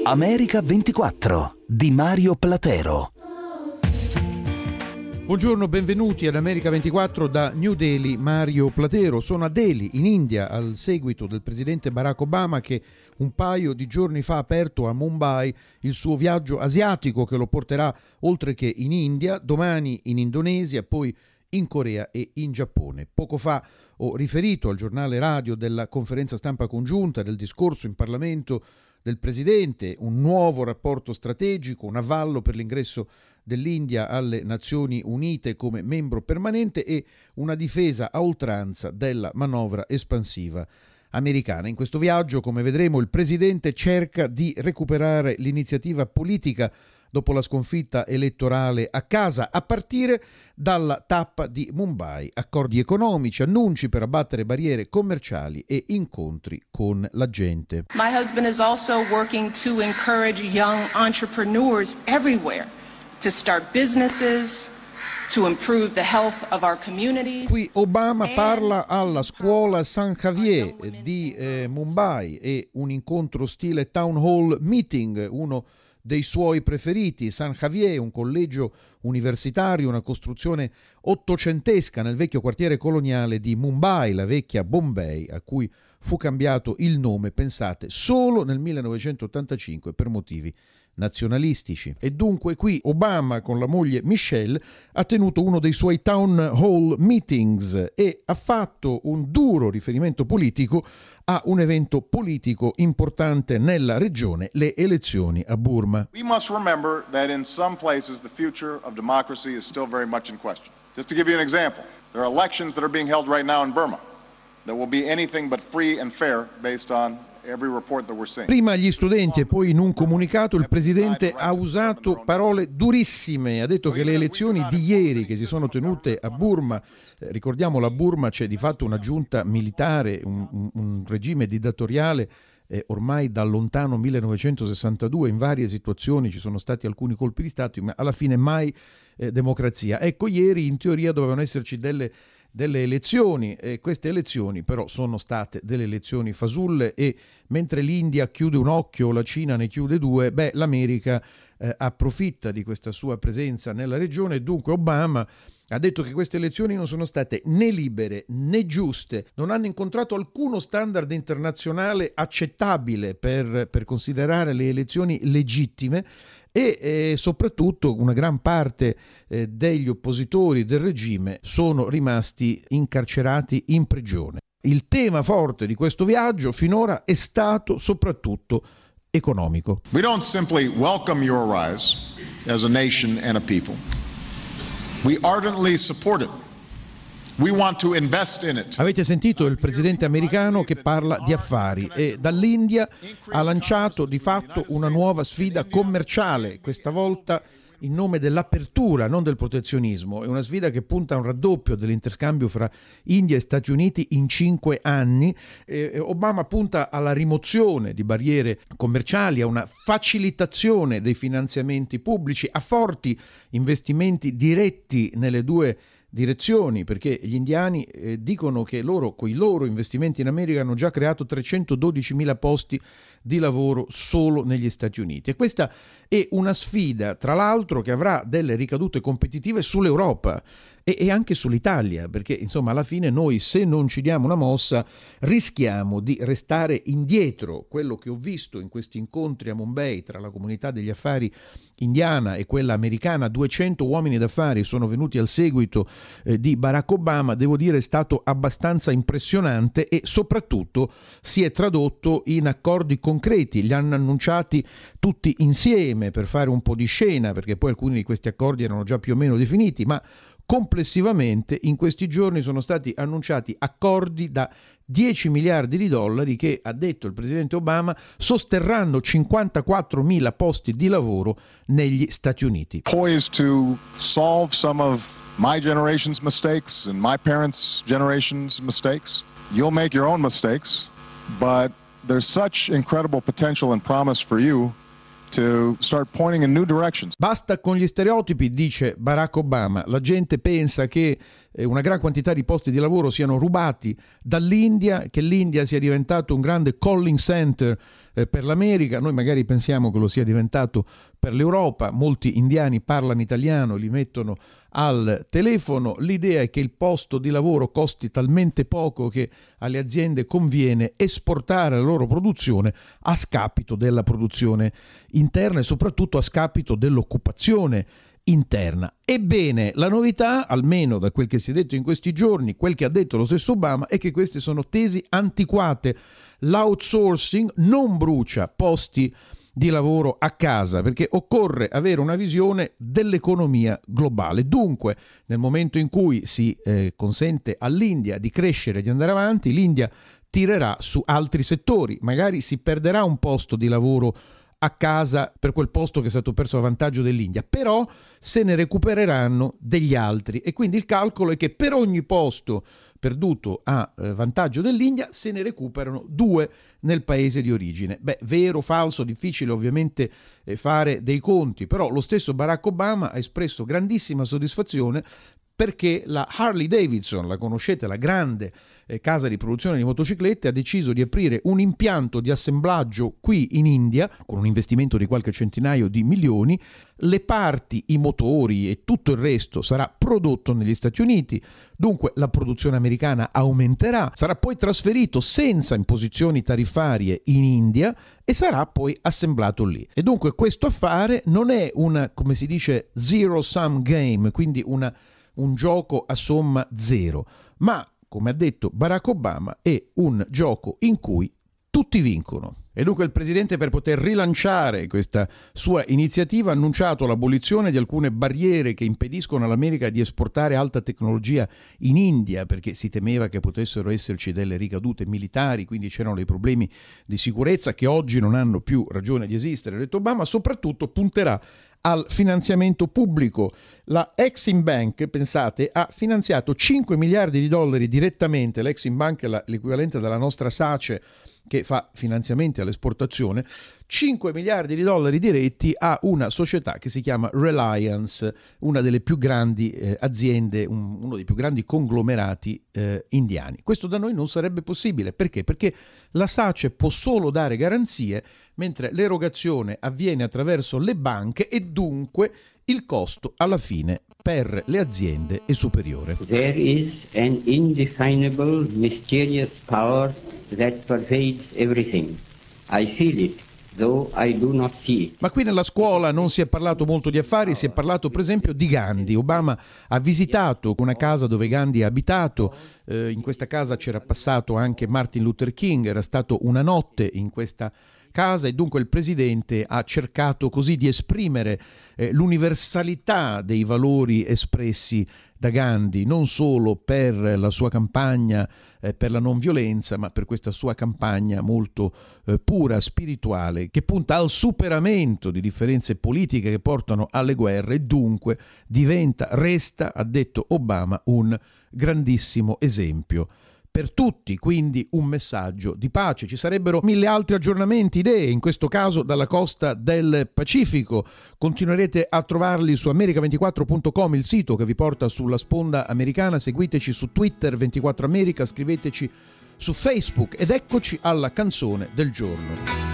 America 24 di Mario Platero. Buongiorno, benvenuti ad America 24 da New Delhi, Mario Platero. Sono a Delhi, in India, al seguito del presidente Barack Obama che un paio di giorni fa ha aperto a Mumbai il suo viaggio asiatico che lo porterà oltre che in India, domani in Indonesia, poi in Corea e in Giappone. Poco fa ho riferito al giornale radio della conferenza stampa congiunta, del discorso in Parlamento del presidente, un nuovo rapporto strategico, un avallo per l'ingresso dell'India alle Nazioni Unite come membro permanente e una difesa a oltranza della manovra espansiva americana. In questo viaggio, come vedremo, il presidente cerca di recuperare l'iniziativa politica dopo la sconfitta elettorale a casa, a partire dalla tappa di Mumbai, accordi economici, annunci per abbattere barriere commerciali e incontri con la gente. My husband is also working to encourage young entrepreneurs everywhere to start businesses, to improve the health of our communities. Qui Obama parla alla scuola San Javier di Mumbai e un incontro stile town hall meeting, uno dei suoi preferiti. San Javier, un collegio universitario, una costruzione ottocentesca nel vecchio quartiere coloniale di Mumbai, la vecchia Bombay, a cui fu cambiato il nome, pensate, solo nel 1985 per motivi nazionalistici. E dunque qui Obama con la moglie Michelle ha tenuto uno dei suoi town hall meetings e ha fatto un duro riferimento politico a un evento politico importante nella regione, le elezioni a Burma. We must remember that in some places the future of democracy is still very much in question. Just to give you an example, there are elections that are being held right now in Burma that will be anything but free and fair based on every report that we're seeing. Prima gli studenti e poi in un comunicato il presidente ha usato parole durissime, ha detto che le elezioni di ieri che si sono tenute a Burma, ricordiamo la Burma c'è di fatto una giunta militare, un regime dittatoriale ormai dal lontano 1962, in varie situazioni ci sono stati alcuni colpi di Stato, ma alla fine mai democrazia. Ecco, ieri in teoria dovevano esserci delle elezioni, queste elezioni però sono state delle elezioni fasulle e mentre l'India chiude un occhio, la Cina ne chiude due, l'America approfitta di questa sua presenza nella regione e dunque Obama ha detto che queste elezioni non sono state né libere né giuste, non hanno incontrato alcuno standard internazionale accettabile per considerare le elezioni legittime e soprattutto una gran parte degli oppositori del regime sono rimasti incarcerati in prigione. Il tema forte di questo viaggio finora è stato soprattutto economico. We don't simply welcome your rise as a nation and a people. We ardently support it. We want to invest in it. Avete sentito il presidente americano che parla di affari e dall'India ha lanciato di fatto una nuova sfida commerciale, questa volta in nome dell'apertura, non del protezionismo. È una sfida che punta a un raddoppio dell'interscambio fra India e Stati Uniti in 5 anni. Obama punta alla rimozione di barriere commerciali, a una facilitazione dei finanziamenti pubblici, a forti investimenti diretti nelle due direzioni, perché gli indiani dicono che loro, con i loro investimenti in America, hanno già creato 312.000 posti di lavoro solo negli Stati Uniti. E questa è una sfida, tra l'altro, che avrà delle ricadute competitive sull'Europa e anche sull'Italia, perché insomma alla fine noi, se non ci diamo una mossa, rischiamo di restare indietro. Quello che ho visto in questi incontri a Mumbai tra la comunità degli affari indiana e quella americana, 200 uomini d'affari sono venuti al seguito di Barack Obama, devo dire è stato abbastanza impressionante e soprattutto si è tradotto in accordi concreti. Li hanno annunciati tutti insieme per fare un po' di scena, perché poi alcuni di questi accordi erano già più o meno definiti, ma complessivamente in questi giorni sono stati annunciati accordi da 10 miliardi di dollari che, ha detto il presidente Obama, sosterranno 54.000 posti di lavoro negli Stati Uniti. Poised to solve some of my generation's mistakes and my parents' generation's mistakes. You'll make your own mistakes, but there's such incredible potential and promise for you to start pointing in new directions. Basta con gli stereotipi, dice Barack Obama. La gente pensa che una gran quantità di posti di lavoro siano rubati dall'India, che l'India sia diventato un grande calling center per l'America, noi magari pensiamo che lo sia diventato per l'Europa, molti indiani parlano italiano, li mettono al telefono, l'idea è che il posto di lavoro costi talmente poco che alle aziende conviene esportare la loro produzione a scapito della produzione interna e soprattutto a scapito dell'occupazione interna. Ebbene, la novità, almeno da quel che si è detto in questi giorni, quel che ha detto lo stesso Obama, è che queste sono tesi antiquate. L'outsourcing non brucia posti di lavoro a casa, perché occorre avere una visione dell'economia globale. Dunque, nel momento in cui si consente all'India di crescere e di andare avanti, l'India tirerà su altri settori, magari si perderà un posto di lavoro a casa per quel posto che è stato perso a vantaggio dell'India, però se ne recupereranno degli altri e quindi il calcolo è che per ogni posto perduto a vantaggio dell'India se ne recuperano 2 nel paese di origine. Beh, vero, falso, difficile ovviamente fare dei conti, però lo stesso Barack Obama ha espresso grandissima soddisfazione perché la Harley Davidson, la conoscete, la grande casa di produzione di motociclette, ha deciso di aprire un impianto di assemblaggio qui in India con un investimento di qualche centinaio di milioni. Le parti, i motori e tutto il resto sarà prodotto negli Stati Uniti, dunque la produzione americana aumenterà, sarà poi trasferito senza imposizioni tariffarie in India e sarà poi assemblato lì. E dunque questo affare non è una, come si dice, zero sum game, quindi un gioco a somma zero, ma, come ha detto Barack Obama, è un gioco in cui tutti vincono. E dunque il presidente, per poter rilanciare questa sua iniziativa, ha annunciato l'abolizione di alcune barriere che impediscono all'America di esportare alta tecnologia in India, perché si temeva che potessero esserci delle ricadute militari, quindi c'erano dei problemi di sicurezza che oggi non hanno più ragione di esistere, ha detto Obama. Soprattutto punterà al finanziamento pubblico. La Exim Bank, pensate, ha finanziato 5 miliardi di dollari direttamente. L'Exim Bank è l'equivalente della nostra SACE, che fa finanziamenti all'esportazione, 5 miliardi di dollari diretti a una società che si chiama Reliance, una delle più grandi aziende, uno dei più grandi conglomerati indiani. Questo da noi non sarebbe possibile. Perché? Perché la SACE può solo dare garanzie, mentre l'erogazione avviene attraverso le banche e dunque il costo alla fine per le aziende è superiore. There is an indefinable, mysterious power that pervades everything. I feel it, though I do not see it. Ma qui nella scuola non si è parlato molto di affari, si è parlato per esempio di Gandhi. Obama ha visitato una casa dove Gandhi ha abitato, in questa casa c'era passato anche Martin Luther King, era stato una notte in questa casa e dunque il presidente ha cercato così di esprimere l'universalità dei valori espressi da Gandhi, non solo per la sua campagna per la non violenza, ma per questa sua campagna molto pura, spirituale, che punta al superamento di differenze politiche che portano alle guerre e dunque resta, ha detto Obama, un grandissimo esempio per tutti, quindi un messaggio di pace. Ci sarebbero 1000 altri aggiornamenti, idee, in questo caso dalla costa del Pacifico. Continuerete a trovarli su america24.com, il sito che vi porta sulla sponda americana. Seguiteci su Twitter 24 America, scriveteci su Facebook ed eccoci alla canzone del giorno.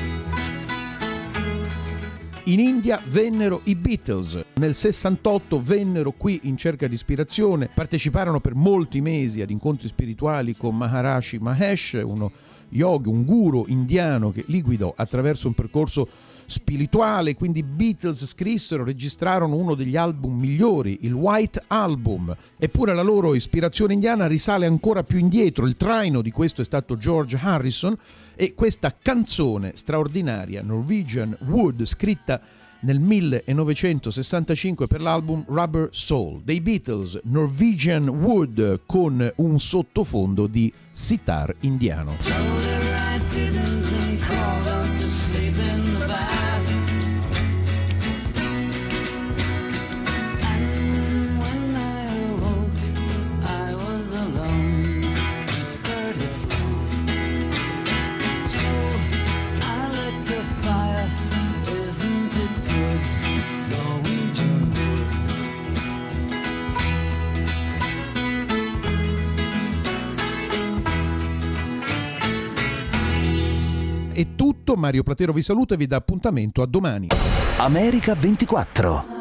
In India vennero i Beatles, nel 68 vennero qui in cerca di ispirazione, parteciparono per molti mesi ad incontri spirituali con Maharishi Mahesh, uno yogi, un guru indiano che li guidò attraverso un percorso spirituale. Quindi i Beatles scrissero, registrarono uno degli album migliori, il White Album, eppure la loro ispirazione indiana risale ancora più indietro. Il traino di questo è stato George Harrison e questa canzone straordinaria, Norwegian Wood, scritta nel 1965 per l'album Rubber Soul dei Beatles, Norwegian Wood, con un sottofondo di sitar indiano. è tutto, Mario Platero vi saluta e vi dà appuntamento a domani. America 24.